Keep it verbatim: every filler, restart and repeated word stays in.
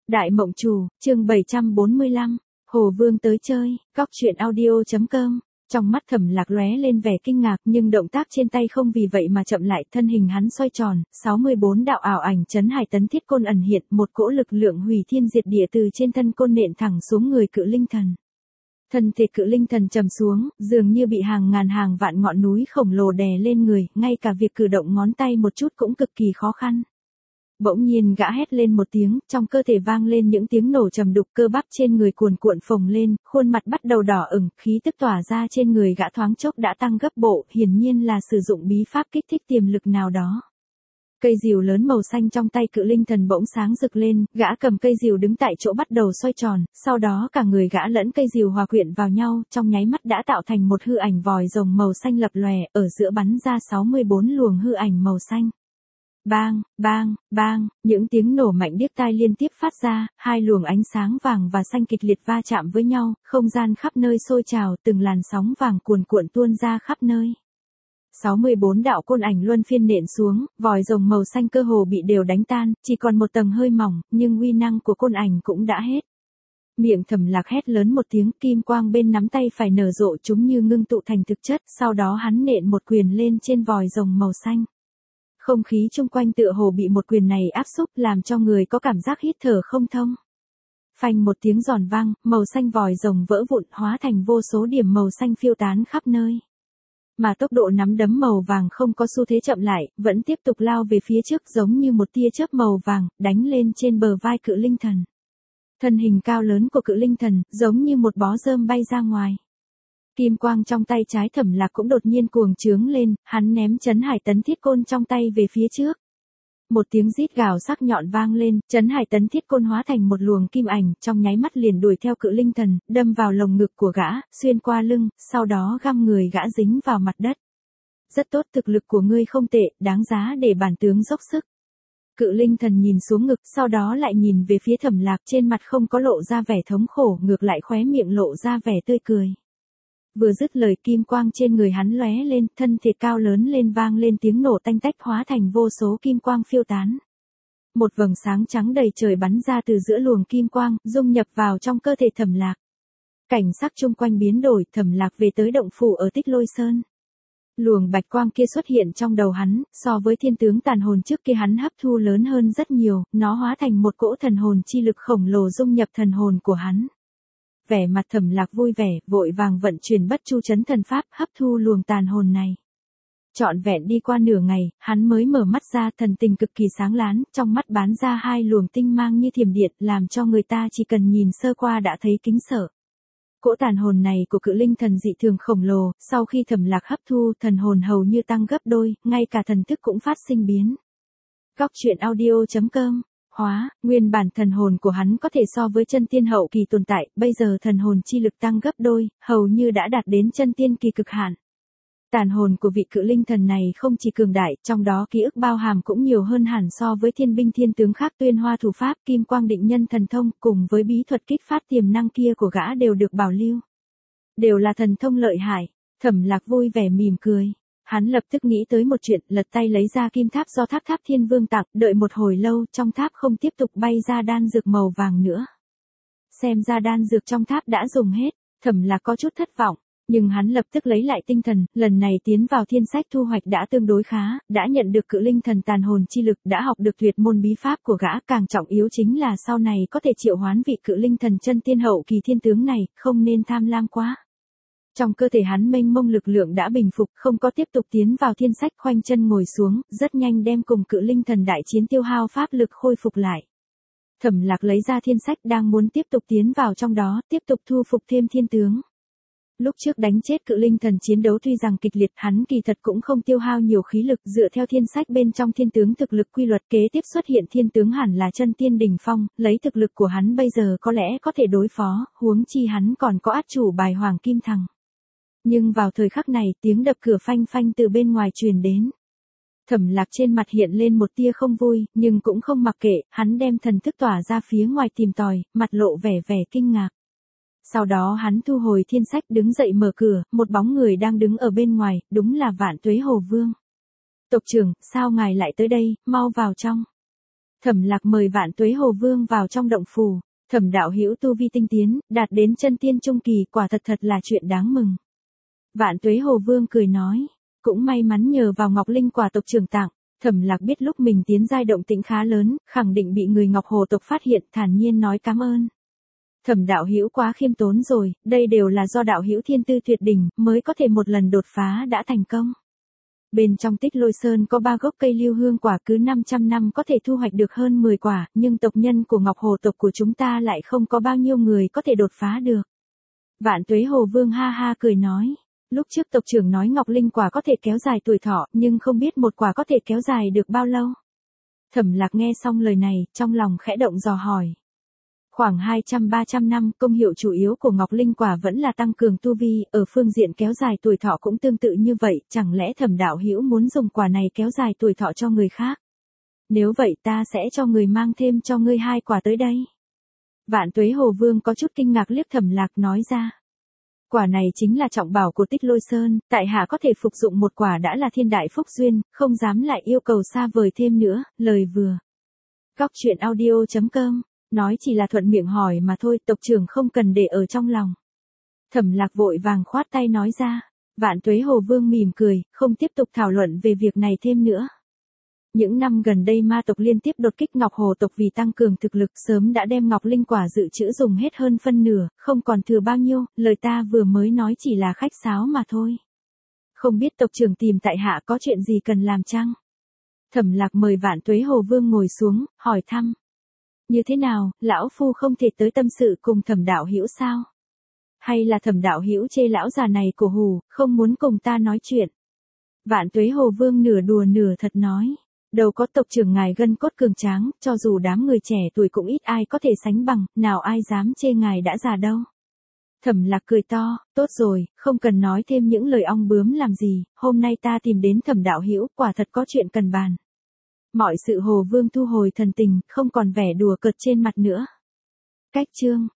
Đại Mộng Chủ, chương bảy trăm bốn mươi lăm, Hồ Vương tới chơi, góc truyện audio.com. Trong mắt Thẩm Lạc lóe lên vẻ kinh ngạc, nhưng động tác trên tay không vì vậy mà chậm lại, thân hình hắn xoay tròn, sáu mươi bốn đạo ảo ảnh chấn hải tấn thiết côn ẩn hiện, một cỗ lực lượng hủy thiên diệt địa từ trên thân côn nện thẳng xuống người Cự Linh Thần. Thân thể Cự Linh Thần trầm xuống, dường như bị hàng ngàn hàng vạn ngọn núi khổng lồ đè lên người, ngay cả việc cử động ngón tay một chút cũng cực kỳ khó khăn. Bỗng nhiên gã hét lên một tiếng, trong cơ thể vang lên những tiếng nổ trầm đục, cơ bắp trên người cuồn cuộn phồng lên, khuôn mặt bắt đầu đỏ ửng, khí tức tỏa ra trên người gã thoáng chốc đã tăng gấp bộ, hiển nhiên là sử dụng bí pháp kích thích tiềm lực nào đó. Cây rìu lớn màu xanh trong tay Cự Linh Thần bỗng sáng rực lên, gã cầm cây rìu đứng tại chỗ bắt đầu xoay tròn, sau đó cả người gã lẫn cây rìu hòa quyện vào nhau, trong nháy mắt đã tạo thành một hư ảnh vòi rồng màu xanh lập lòe, ở giữa bắn ra sáu mươi bốn luồng hư ảnh màu xanh. Bang, bang, bang, những tiếng nổ mạnh điếc tai liên tiếp phát ra, hai luồng ánh sáng vàng và xanh kịch liệt va chạm với nhau, không gian khắp nơi sôi trào, từng làn sóng vàng cuồn cuộn tuôn ra khắp nơi. sáu mươi bốn đạo côn ảnh luân phiên nện xuống, vòi rồng màu xanh cơ hồ bị đều đánh tan, chỉ còn một tầng hơi mỏng, nhưng uy năng của côn ảnh cũng đã hết. Miệng Thẩm Lạc hét lớn một tiếng, kim quang bên nắm tay phải nở rộ chúng như ngưng tụ thành thực chất, sau đó hắn nện một quyền lên trên vòi rồng màu xanh. Không khí chung quanh tựa hồ bị một quyền này áp xúc, làm cho người có cảm giác hít thở không thông. Phanh một tiếng giòn vang, màu xanh vòi rồng vỡ vụn, hóa thành vô số điểm màu xanh phiêu tán khắp nơi. Mà tốc độ nắm đấm màu vàng không có xu thế chậm lại, vẫn tiếp tục lao về phía trước giống như một tia chớp màu vàng, đánh lên trên bờ vai Cự Linh Thần. Thân hình cao lớn của Cự Linh Thần, giống như một bó rơm bay ra ngoài. Kim quang trong tay trái Thẩm Lạc cũng đột nhiên cuồng trướng lên, hắn ném chấn hải tấn thiết côn trong tay về phía trước. Một tiếng rít gào sắc nhọn vang lên, chấn hải tấn thiết côn hóa thành một luồng kim ảnh, trong nháy mắt liền đuổi theo Cự Linh Thần, đâm vào lồng ngực của gã, xuyên qua lưng, sau đó găm người gã dính vào mặt đất. Rất tốt, thực lực của ngươi không tệ, đáng giá để bản tướng dốc sức. Cự Linh Thần nhìn xuống ngực, sau đó lại nhìn về phía Thẩm Lạc, trên mặt không có lộ ra vẻ thống khổ, ngược lại khóe miệng lộ ra vẻ tươi cười. Vừa dứt lời, kim quang trên người hắn lóe lên, thân thể cao lớn lên vang lên tiếng nổ tanh tách, hóa thành vô số kim quang phiêu tán. Một vầng sáng trắng đầy trời bắn ra từ giữa luồng kim quang, dung nhập vào trong cơ thể Thẩm Lạc. Cảnh sắc chung quanh biến đổi, Thẩm Lạc về tới động phủ ở Tích Lôi Sơn. Luồng bạch quang kia xuất hiện trong đầu hắn, so với thiên tướng tàn hồn trước kia hắn hấp thu lớn hơn rất nhiều, nó hóa thành một cỗ thần hồn chi lực khổng lồ dung nhập thần hồn của hắn. Vẻ mặt Thẩm Lạc vui vẻ, vội vàng vận chuyển bất chu chấn thần pháp, hấp thu luồng tàn hồn này. Trọn vẹn đi qua nửa ngày, hắn mới mở mắt ra, thần tình cực kỳ sáng láng, trong mắt bắn ra hai luồng tinh mang như thiểm điện, làm cho người ta chỉ cần nhìn sơ qua đã thấy kính sợ. Cỗ tàn hồn này của Cự Linh Thần dị thường khổng lồ, sau khi Thẩm Lạc hấp thu, thần hồn hầu như tăng gấp đôi, ngay cả thần thức cũng phát sinh biến. Góc truyện audio.com. Hóa, nguyên bản thần hồn của hắn có thể so với chân tiên hậu kỳ tồn tại, bây giờ thần hồn chi lực tăng gấp đôi, hầu như đã đạt đến chân tiên kỳ cực hạn. Tàn hồn của vị Cự Linh Thần này không chỉ cường đại, trong đó ký ức bao hàm cũng nhiều hơn hẳn so với thiên binh thiên tướng khác, Tuyên Hoa thủ pháp, Kim Quang định nhân thần thông, cùng với bí thuật kích phát tiềm năng kia của gã đều được bảo lưu. Đều là thần thông lợi hại. Thẩm Lạc vui vẻ mỉm cười. Hắn lập tức nghĩ tới một chuyện, lật tay lấy ra kim tháp do Tháp Tháp Thiên Vương tặng, đợi một hồi lâu, trong tháp không tiếp tục bay ra đan dược màu vàng nữa. Xem ra đan dược trong tháp đã dùng hết, Thẩm Lạc có chút thất vọng, nhưng hắn lập tức lấy lại tinh thần, lần này tiến vào thiên sách thu hoạch đã tương đối khá, đã nhận được Cự Linh Thần tàn hồn chi lực, đã học được tuyệt môn bí pháp của gã, càng trọng yếu chính là sau này có thể triệu hoán vị Cự Linh Thần chân tiên hậu kỳ thiên tướng này, không nên tham lam quá. Trong cơ thể hắn mênh mông lực lượng đã bình phục, không có tiếp tục tiến vào thiên sách, khoanh chân ngồi xuống, rất nhanh đem cùng Cự Linh Thần đại chiến tiêu hao pháp lực khôi phục lại. Thẩm Lạc lấy ra thiên sách, đang muốn tiếp tục tiến vào trong đó, tiếp tục thu phục thêm thiên tướng. Lúc trước đánh chết Cự Linh Thần chiến đấu tuy rằng kịch liệt, hắn kỳ thật cũng không tiêu hao nhiều khí lực, dựa theo thiên sách bên trong thiên tướng thực lực quy luật, kế tiếp xuất hiện thiên tướng hẳn là chân tiên đỉnh phong, lấy thực lực của hắn bây giờ có lẽ có thể đối phó, huống chi hắn còn có át chủ bài Hoàng Kim Thằng. Nhưng vào thời khắc này, tiếng đập cửa phanh phanh từ bên ngoài truyền đến. Thẩm Lạc trên mặt hiện lên một tia không vui, nhưng cũng không mặc kệ, hắn đem thần thức tỏa ra phía ngoài tìm tòi, mặt lộ vẻ vẻ kinh ngạc. Sau đó hắn thu hồi thiên sách, đứng dậy mở cửa, một bóng người đang đứng ở bên ngoài, đúng là Vạn Tuế Hồ Vương. Tộc trưởng, sao ngài lại tới đây, mau vào trong. Thẩm Lạc mời Vạn Tuế Hồ Vương vào trong động phủ. Thẩm đạo hữu tu vi tinh tiến, đạt đến chân tiên trung kỳ, quả thật thật là chuyện đáng mừng. Vạn Tuế Hồ Vương cười nói, cũng may mắn nhờ vào Ngọc Linh quả tộc trưởng tặng. Thẩm Lạc biết lúc mình tiến giai động tĩnh khá lớn, khẳng định bị người Ngọc Hồ tộc phát hiện, thản nhiên nói cảm ơn. Thẩm đạo hữu quá khiêm tốn rồi, đây đều là do đạo hữu thiên tư tuyệt đỉnh, mới có thể một lần đột phá đã thành công. Bên trong Tích Lôi Sơn có ba gốc cây lưu hương quả, cứ năm trăm năm có thể thu hoạch được hơn mười quả, nhưng tộc nhân của Ngọc Hồ tộc của chúng ta lại không có bao nhiêu người có thể đột phá được. Vạn Tuế Hồ Vương ha ha cười nói, lúc trước tộc trưởng nói Ngọc Linh quả có thể kéo dài tuổi thọ, nhưng không biết một quả có thể kéo dài được bao lâu. Thẩm Lạc nghe xong lời này, trong lòng khẽ động dò hỏi. Khoảng hai trăm ba trăm năm, công hiệu chủ yếu của Ngọc Linh quả vẫn là tăng cường tu vi, ở phương diện kéo dài tuổi thọ cũng tương tự như vậy, chẳng lẽ Thẩm đạo hữu muốn dùng quả này kéo dài tuổi thọ cho người khác? Nếu vậy ta sẽ cho người mang thêm cho ngươi hai quả tới đây. Vạn Tuế Hồ Vương có chút kinh ngạc liếc Thẩm Lạc nói ra. Quả này chính là trọng bảo của Tích Lôi Sơn, tại hạ có thể phục dụng một quả đã là thiên đại phúc duyên, không dám lại yêu cầu xa vời thêm nữa, lời vừa. Góc truyện audio chấm com, nói chỉ là thuận miệng hỏi mà thôi, tộc trưởng không cần để ở trong lòng. Thẩm Lạc vội vàng khoát tay nói ra. Vạn Tuế Hồ Vương mỉm cười, không tiếp tục thảo luận về việc này thêm nữa. Những năm gần đây ma tộc liên tiếp đột kích Ngọc Hồ tộc, vì tăng cường thực lực sớm đã đem Ngọc Linh quả dự trữ dùng hết hơn phân nửa, không còn thừa bao nhiêu, lời ta vừa mới nói chỉ là khách sáo mà thôi. Không biết tộc trưởng tìm tại hạ có chuyện gì cần làm chăng? Thẩm Lạc mời Vạn Tuế Hồ Vương ngồi xuống, hỏi thăm. Như thế nào, lão phu không thể tới tâm sự cùng Thẩm đạo hữu sao? Hay là Thẩm đạo hữu chê lão già này cổ hủ, không muốn cùng ta nói chuyện? Vạn Tuế Hồ Vương nửa đùa nửa thật nói. Đâu có, tộc trưởng ngài gân cốt cường tráng, cho dù đám người trẻ tuổi cũng ít ai có thể sánh bằng, nào ai dám chê ngài đã già đâu. Thẩm Lạc cười to, tốt rồi, không cần nói thêm những lời ong bướm làm gì, hôm nay ta tìm đến Thẩm đạo hữu, quả thật có chuyện cần bàn. Mọi sự Hồ Vương thu hồi thần tình, không còn vẻ đùa cợt trên mặt nữa. Cách chương